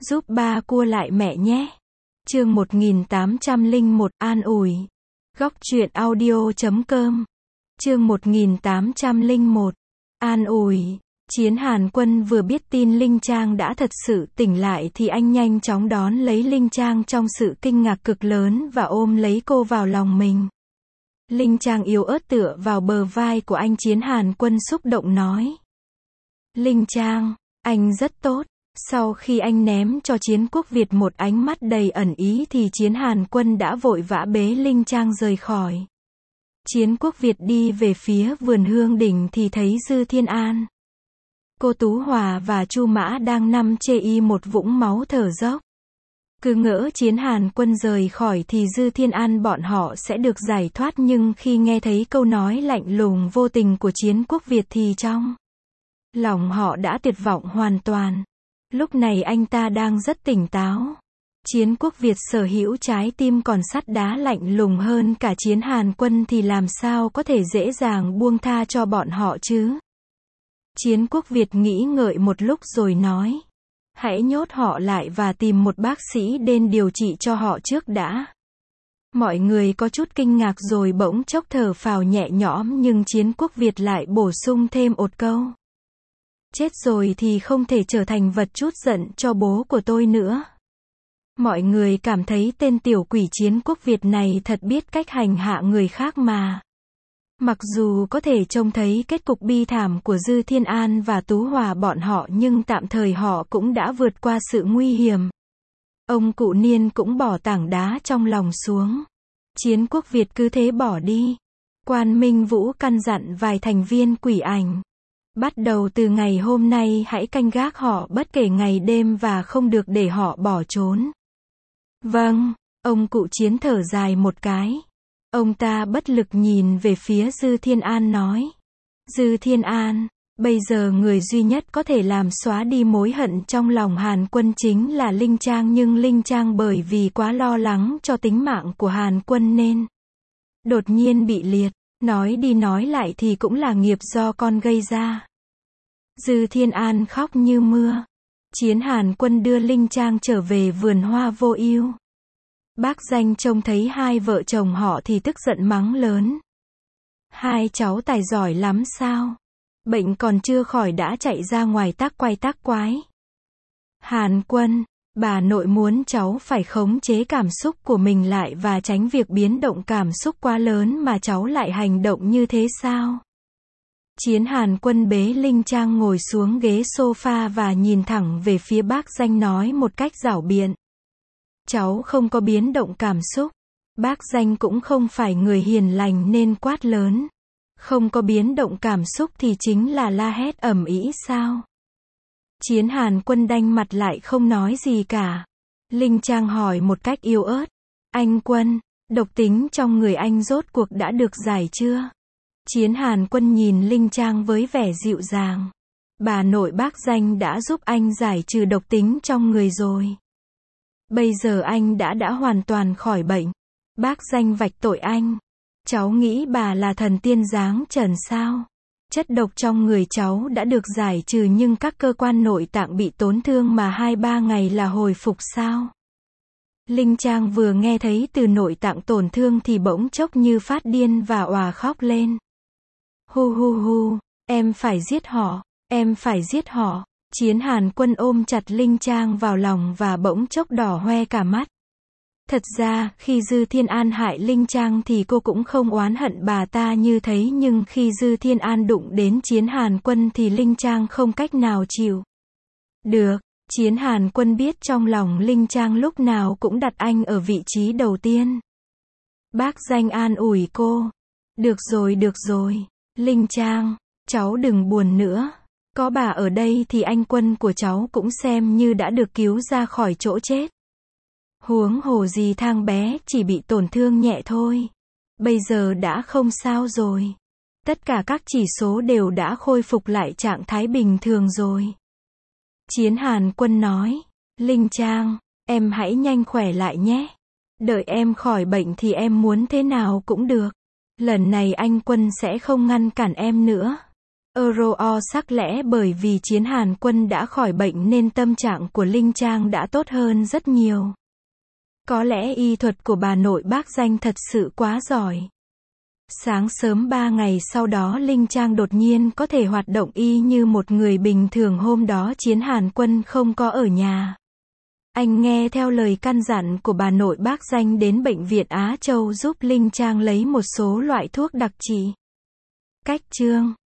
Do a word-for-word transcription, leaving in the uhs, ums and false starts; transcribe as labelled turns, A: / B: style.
A: Giúp ba cua lại mẹ nhé. Chương một nghìn tám trăm lẻ một, an ủi. Góc truyện audio chấm com. Chương một nghìn tám trăm lẻ một, an ủi. Chiến Hàn Quân vừa biết tin Linh Trang đã thật sự tỉnh lại thì anh nhanh chóng đón lấy Linh Trang trong sự kinh ngạc cực lớn và ôm lấy cô vào lòng mình. Linh Trang yếu ớt tựa vào bờ vai của anh. Chiến Hàn Quân xúc động nói. Linh Trang, anh rất tốt. Sau khi anh ném cho Chiến Quốc Việt một ánh mắt đầy ẩn ý thì Chiến Hàn Quân đã vội vã bế Linh Trang rời khỏi. Chiến Quốc Việt đi về phía vườn hương đỉnh thì thấy Dư Thiên An, cô Tú Hòa và Chu Mã đang nằm chê y một vũng máu thở dốc. Cứ ngỡ Chiến Hàn Quân rời khỏi thì Dư Thiên An bọn họ sẽ được giải thoát, nhưng khi nghe thấy câu nói lạnh lùng vô tình của Chiến Quốc Việt thì trong lòng họ đã tuyệt vọng hoàn toàn. Lúc này anh ta đang rất tỉnh táo. Chiến Quốc Việt sở hữu trái tim còn sắt đá lạnh lùng hơn cả Chiến Hàn Quân thì làm sao có thể dễ dàng buông tha cho bọn họ chứ? Chiến Quốc Việt nghĩ ngợi một lúc rồi nói. Hãy nhốt họ lại và tìm một bác sĩ đến điều trị cho họ trước đã. Mọi người có chút kinh ngạc rồi bỗng chốc thở phào nhẹ nhõm, nhưng Chiến Quốc Việt lại bổ sung thêm một câu. Chết rồi thì không thể trở thành vật chút giận cho bố của tôi nữa. Mọi người cảm thấy tên tiểu quỷ Chiến Quốc Việt này thật biết cách hành hạ người khác mà. Mặc dù có thể trông thấy kết cục bi thảm của Dư Thiên An và Tú Hòa bọn họ, nhưng tạm thời họ cũng đã vượt qua sự nguy hiểm. Ông cụ Niên cũng bỏ tảng đá trong lòng xuống. Chiến Quốc Việt cứ thế bỏ đi. Quan Minh Vũ căn dặn vài thành viên quỷ ảnh. Bắt đầu từ ngày hôm nay hãy canh gác họ bất kể ngày đêm và không được để họ bỏ trốn. Vâng, ông cụ Chiến thở dài một cái. Ông ta bất lực nhìn về phía Dư Thiên An nói. Dư Thiên An, bây giờ người duy nhất có thể làm xóa đi mối hận trong lòng Hàn Quân chính là Linh Trang, nhưng Linh Trang bởi vì quá lo lắng cho tính mạng của Hàn Quân nên đột nhiên bị liệt. Nói đi nói lại thì cũng là nghiệp do con gây ra. Dư Thiên An khóc như mưa. Chiến Hàn Quân đưa Linh Trang trở về vườn hoa vô ưu. Bác Danh trông thấy hai vợ chồng họ thì tức giận mắng lớn. Hai cháu tài giỏi lắm sao? Bệnh còn chưa khỏi đã chạy ra ngoài tác quay tác quái. Hàn Quân, bà nội muốn cháu phải khống chế cảm xúc của mình lại và tránh việc biến động cảm xúc quá lớn mà cháu lại hành động như thế sao? Chiến Hàn Quân bế Linh Trang ngồi xuống ghế sofa và nhìn thẳng về phía bác Danh nói một cách giảo biện. Cháu không có biến động cảm xúc. Bác Danh cũng không phải người hiền lành nên quát lớn. Không có biến động cảm xúc thì chính là la hét ầm ĩ sao? Chiến Hàn Quân đanh mặt lại không nói gì cả. Linh Trang hỏi một cách yếu ớt. Anh Quân, độc tính trong người anh rốt cuộc đã được giải chưa? Chiến Hàn Quân nhìn Linh Trang với vẻ dịu dàng. Bà nội bác Danh đã giúp anh giải trừ độc tính trong người rồi. Bây giờ anh đã đã hoàn toàn khỏi bệnh. Bác Danh vạch tội anh. Cháu nghĩ bà là thần tiên dáng trần sao? Chất độc trong người cháu đã được giải trừ nhưng các cơ quan nội tạng bị tổn thương mà hai ba ngày là hồi phục sao? Linh Trang vừa nghe thấy từ nội tạng tổn thương thì bỗng chốc như phát điên và òa khóc lên. Hu hu hu, em phải giết họ, em phải giết họ. Chiến Hàn Quân ôm chặt Linh Trang vào lòng và bỗng chốc đỏ hoe cả mắt. Thật ra, khi Dư Thiên An hại Linh Trang thì cô cũng không oán hận bà ta như thế, nhưng khi Dư Thiên An đụng đến Chiến Hàn Quân thì Linh Trang không cách nào chịu được. Chiến Hàn Quân biết trong lòng Linh Trang lúc nào cũng đặt anh ở vị trí đầu tiên. Bác Danh an ủi cô. Được rồi, được rồi. Linh Trang, cháu đừng buồn nữa. Có bà ở đây thì anh Quân của cháu cũng xem như đã được cứu ra khỏi chỗ chết. Huống hồ gì thang bé chỉ bị tổn thương nhẹ thôi. Bây giờ đã không sao rồi. Tất cả các chỉ số đều đã khôi phục lại trạng thái bình thường rồi. Chiến Hàn Quân nói. Linh Trang, em hãy nhanh khỏe lại nhé. Đợi em khỏi bệnh thì em muốn thế nào cũng được. Lần này anh Quân sẽ không ngăn cản em nữa. Euro sắc lẽ bởi vì Chiến Hàn Quân đã khỏi bệnh nên tâm trạng của Linh Trang đã tốt hơn rất nhiều. Có lẽ y thuật của bà nội bác Danh thật sự quá giỏi. Sáng sớm ba ngày sau đó Linh Trang đột nhiên có thể hoạt động y như một người bình thường. Hôm đó Chiến Hàn Quân không có ở nhà. Anh nghe theo lời căn dặn của bà nội bác Danh đến bệnh viện Á Châu giúp Linh Trang lấy một số loại thuốc đặc trị. Cách chương